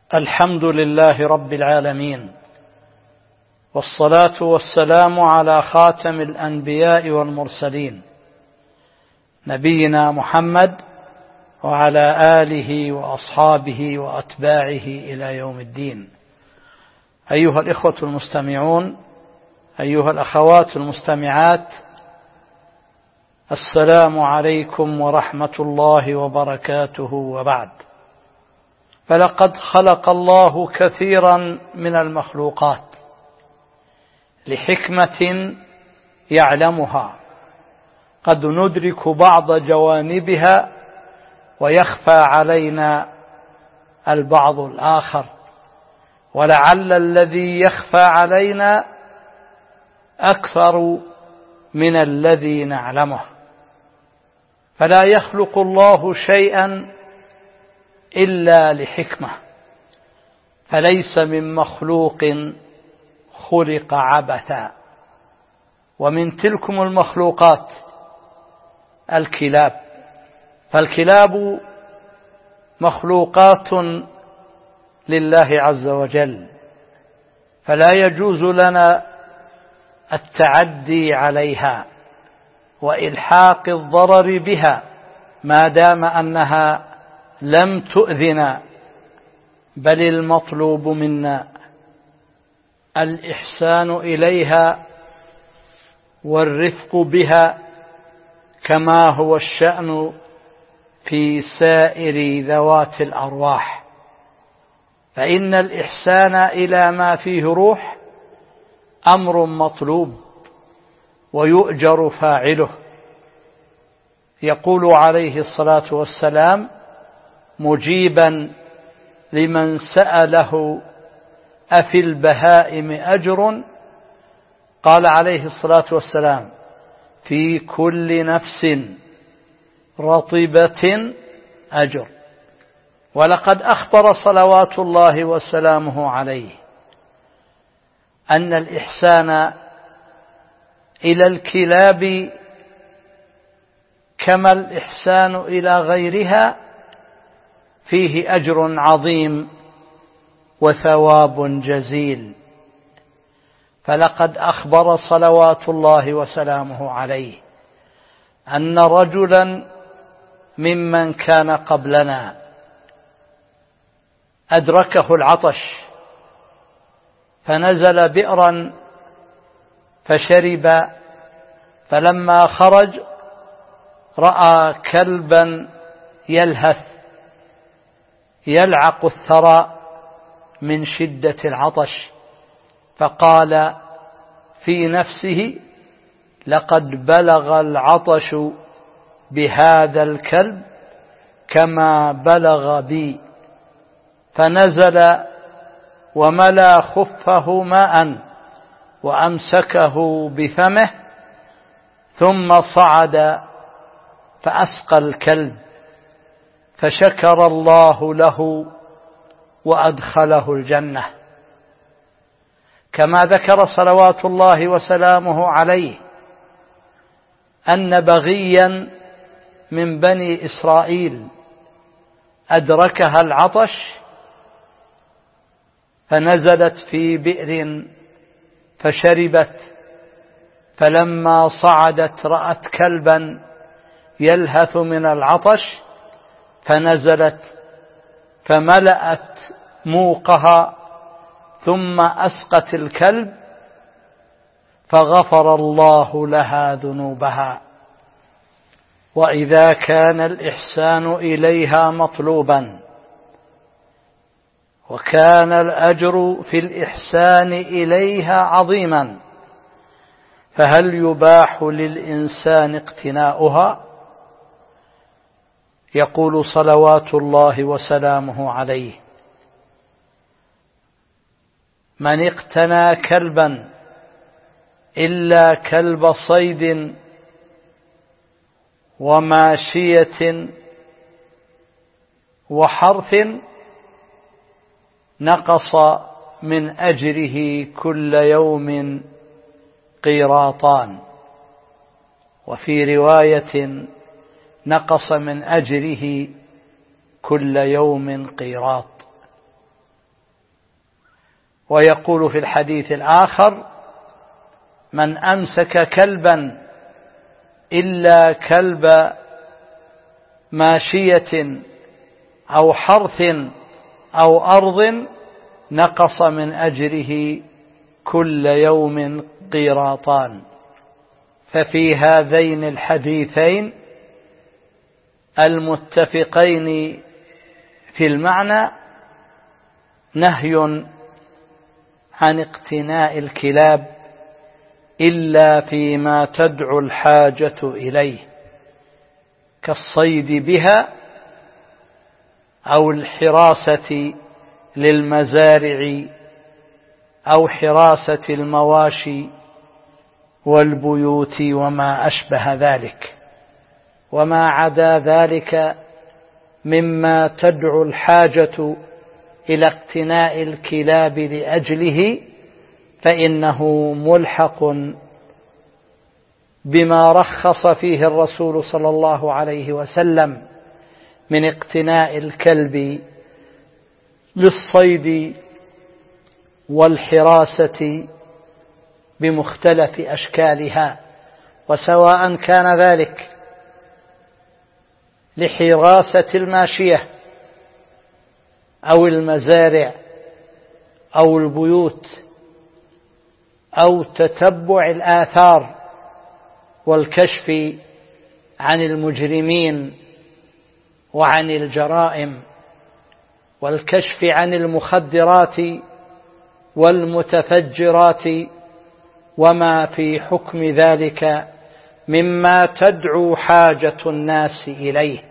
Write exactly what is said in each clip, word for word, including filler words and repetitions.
الحمد لله رب العالمين، والصلاة والسلام على خاتم الأنبياء والمرسلين نبينا محمد وعلى آله وأصحابه وأتباعه إلى يوم الدين. أيها الإخوة المستمعون، أيها الأخوات المستمعات، السلام عليكم ورحمة الله وبركاته، وبعد. فلقد خلق الله كثيرا من المخلوقات لحكمة يعلمها، قد ندرك بعض جوانبها ويخفى علينا البعض الآخر، ولعل الذي يخفى علينا أكثر من الذي نعلمه. فلا يخلق الله شيئا إلا لحكمة، فليس من مخلوق خلق عبثا. ومن تلكم المخلوقات الكلاب، فالكلاب مخلوقات لله عز وجل، فلا يجوز لنا التعدي عليها وإلحاق الضرر بها ما دام أنها لم تؤذنا، بل المطلوب منا الإحسان إليها والرفق بها، كما هو الشأن في سائر ذوات الأرواح. فإن الإحسان إلى ما فيه روح أمر مطلوب ويؤجر فاعله. يقول عليه الصلاة والسلام مجيبا لمن سأله: أفي البهائم أجر؟ قال عليه الصلاة والسلام: في كل نفس رطبة أجر. ولقد أخبر صلوات الله وسلامه عليه أن الإحسان إلى الكلاب كما الإحسان إلى غيرها فيه أجر عظيم وثواب جزيل. فلقد أخبر صلوات الله وسلامه عليه أن رجلا ممن كان قبلنا أدركه العطش فنزل بئرا فشرب، فلما خرج رأى كلبا يلهث يلعق الثرى من شدة العطش، فقال في نفسه: لقد بلغ العطش بهذا الكلب كما بلغ بي. فنزل وملا خفه ماء وأمسكه بفمه، ثم صعد فأسقى الكلب، فشكر الله له وأدخله الجنة. كما ذكر صلوات الله وسلامه عليه أن بغيا من بني إسرائيل أدركها العطش فنزلت في بئر فشربت، فلما صعدت رأت كلبا يلهث من العطش فنزلت فملأت موقها ثم أسقت الكلب، فغفر الله لها ذنوبها. وإذا كان الإحسان إليها مطلوبا وكان الأجر في الإحسان إليها عظيما، فهل يباح للإنسان اقتناؤها؟ يقول صلوات الله وسلامه عليه: من اقتنى كلبا إلا كلب صيد وماشية وحرث نقص من أجره كل يوم قيراطان، وفي رواية نقص من أجره كل يوم قيراط. ويقول في الحديث الآخر: من أمسك كلبا إلا كلب ماشية أو حرث أو أرض نقص من أجره كل يوم قيراطان. ففي هذين الحديثين المتفقين في المعنى نهي عن اقتناء الكلاب إلا فيما تدعو الحاجة إليه، كالصيد بها أو الحراسة للمزارع أو حراسة المواشي والبيوت وما أشبه ذلك. وما عدا ذلك مما تدعو الحاجة إلى اقتناء الكلاب لأجله فإنه ملحق بما رخص فيه الرسول صلى الله عليه وسلم من اقتناء الكلب للصيد والحراسة بمختلف أشكالها، وسواء كان ذلك لحراسة الماشية أو المزارع أو البيوت أو تتبع الآثار والكشف عن المجرمين وعن الجرائم والكشف عن المخدرات والمتفجرات وما في حكم ذلك مما تدعو حاجة الناس إليه.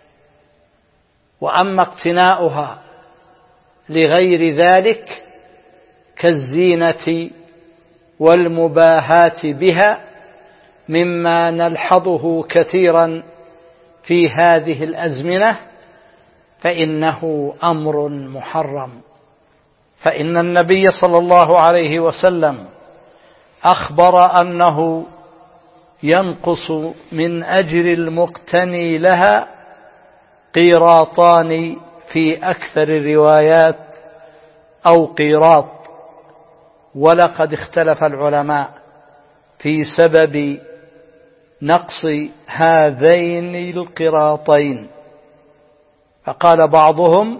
وأما اقتناؤها لغير ذلك كالزينة والمباهاة بها مما نلحظه كثيرا في هذه الأزمنة فإنه أمر محرم. فإن النبي صلى الله عليه وسلم أخبر أنه ينقص من أجر المقتني لها قيراطان في أكثر الروايات أو قيراط. ولقد اختلف العلماء في سبب نقص هذين القيراطين، فقال بعضهم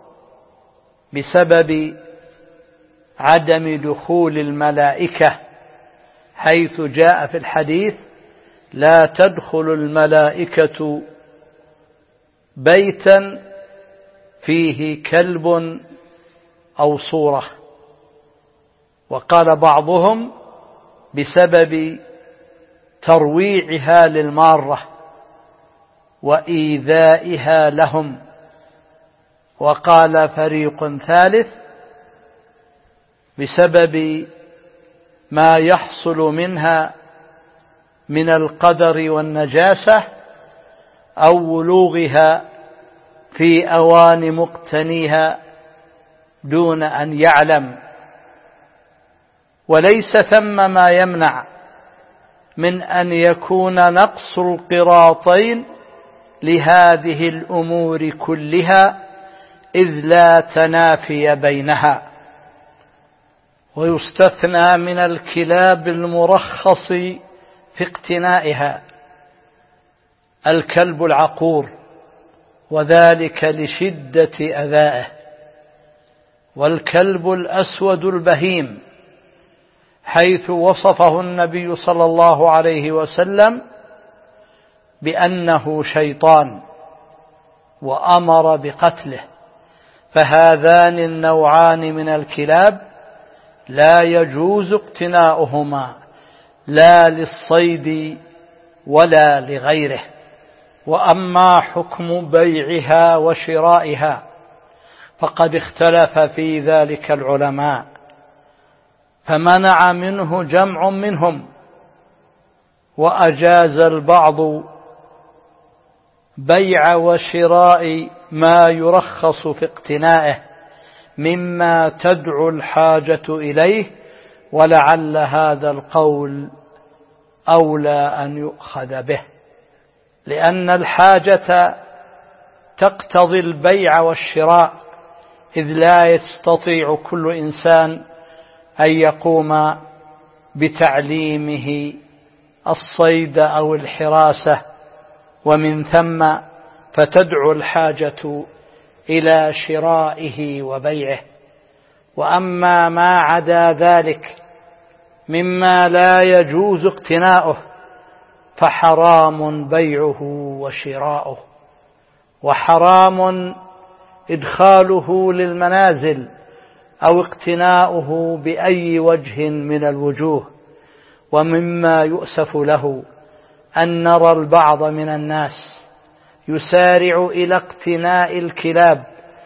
بسبب عدم دخول الملائكة، حيث جاء في الحديث: لا تدخل الملائكة بيتا فيه كلب أو صورة. وقال بعضهم بسبب ترويعها للمارة وإيذائها لهم. وقال فريق ثالث بسبب ما يحصل منها من القدر والنجاسة أو ولوغها في أوان مقتنيها دون أن يعلم. وليس ثم ما يمنع من أن يكون نقص القراطين لهذه الأمور كلها، إذ لا تنافي بينها. ويستثنى من الكلاب المرخص في اقتنائها الكلب العقور، وذلك لشدة أذائه، والكلب الأسود البهيم، حيث وصفه النبي صلى الله عليه وسلم بأنه شيطان وأمر بقتله. فهذان النوعان من الكلاب لا يجوز اقتناؤهما لا للصيد ولا لغيره. وأما حكم بيعها وشرائها فقد اختلف في ذلك العلماء، فمنع منه جمع منهم، وأجاز البعض بيع وشراء ما يرخص في اقتنائه مما تدعو الحاجة إليه، ولعل هذا القول أولى أن يؤخذ به، لأن الحاجة تقتضي البيع والشراء إذ لا يستطيع كل إنسان أن يقوم بتعليمه الصيد أو الحراسة، ومن ثم فتدعو الحاجة إلى شرائه وبيعه. وأما ما عدا ذلك مما لا يجوز اقتناؤه فحرام بيعه وشراؤه، وحرام إدخاله للمنازل أو اقتناؤه بأي وجه من الوجوه. ومما يؤسف له أن نرى البعض من الناس يسارع إلى اقتناء الكلاب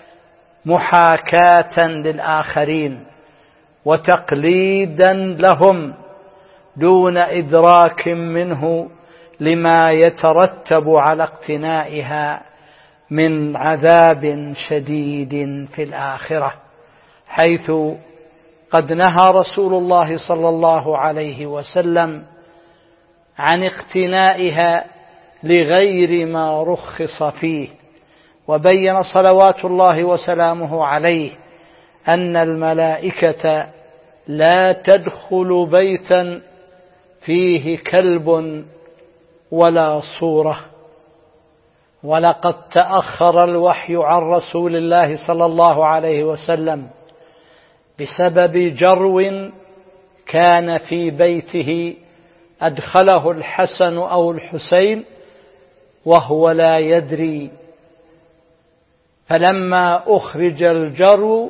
محاكاة للآخرين وتقليدا لهم دون إدراك منه لما يترتب على اقتنائها من عذاب شديد في الآخرة، حيث قد نهى رسول الله صلى الله عليه وسلم عن اقتنائها لغير ما رخص فيه، وبين صلوات الله وسلامه عليه أن الملائكة لا تدخل بيتا فيه كلب ولا صورة. ولقد تأخر الوحي عن رسول الله صلى الله عليه وسلم بسبب جرو كان في بيته أدخله الحسن أو الحسين وهو لا يدري، فلما أخرج الجرو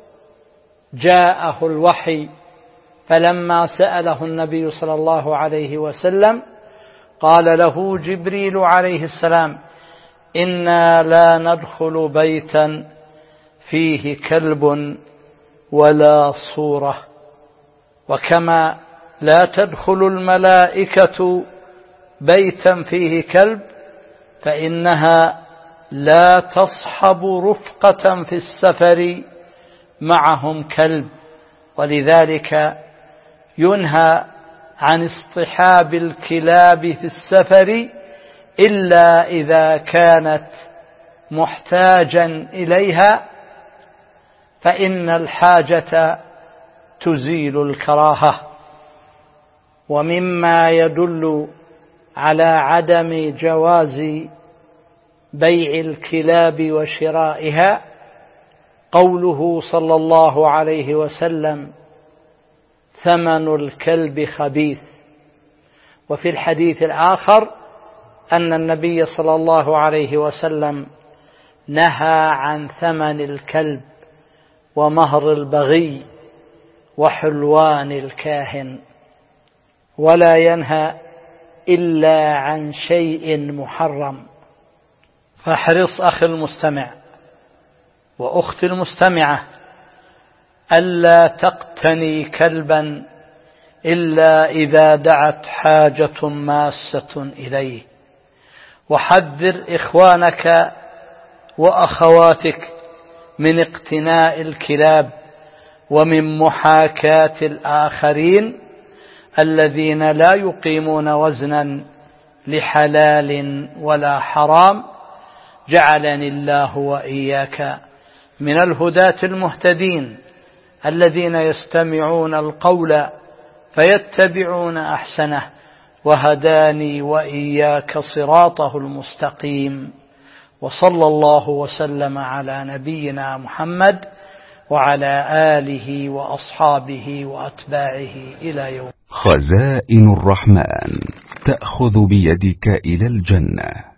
جاءه الوحي، فلما سأله النبي صلى الله عليه وسلم قال له جبريل عليه السلام: إنا لا ندخل بيتا فيه كلب ولا صورة. وكما لا تدخل الملائكة بيتا فيه كلب فإنها لا تصحب رفقة في السفر معهم كلب، ولذلك ينهى عن اصطحاب الكلاب في السفر إلا إذا كانت محتاجا إليها، فإن الحاجة تزيل الكراهة. ومما يدل على عدم جواز بيع الكلاب وشرائها قوله صلى الله عليه وسلم: ثمن الكلب خبيث. وفي الحديث الآخر أن النبي صلى الله عليه وسلم نهى عن ثمن الكلب ومهر البغي وحلوان الكاهن، ولا ينهى إلا عن شيء محرم. فاحرص أخي المستمع وأختي المستمعة ألا تقتني كلبا إلا إذا دعت حاجة ماسة إليه، وحذر إخوانك وأخواتك من اقتناء الكلاب ومن محاكاة الآخرين الذين لا يقيمون وزنا لحلال ولا حرام. جعلني الله وإياك من الهداة المهتدين الذين يستمعون القول فيتبعون أحسنه، وهداني وإياك صراطه المستقيم. وصلى الله وسلم على نبينا محمد وعلى آله وأصحابه وأتباعه إلى يوم. خزائن الرحمن تأخذ بيدك إلى الجنة.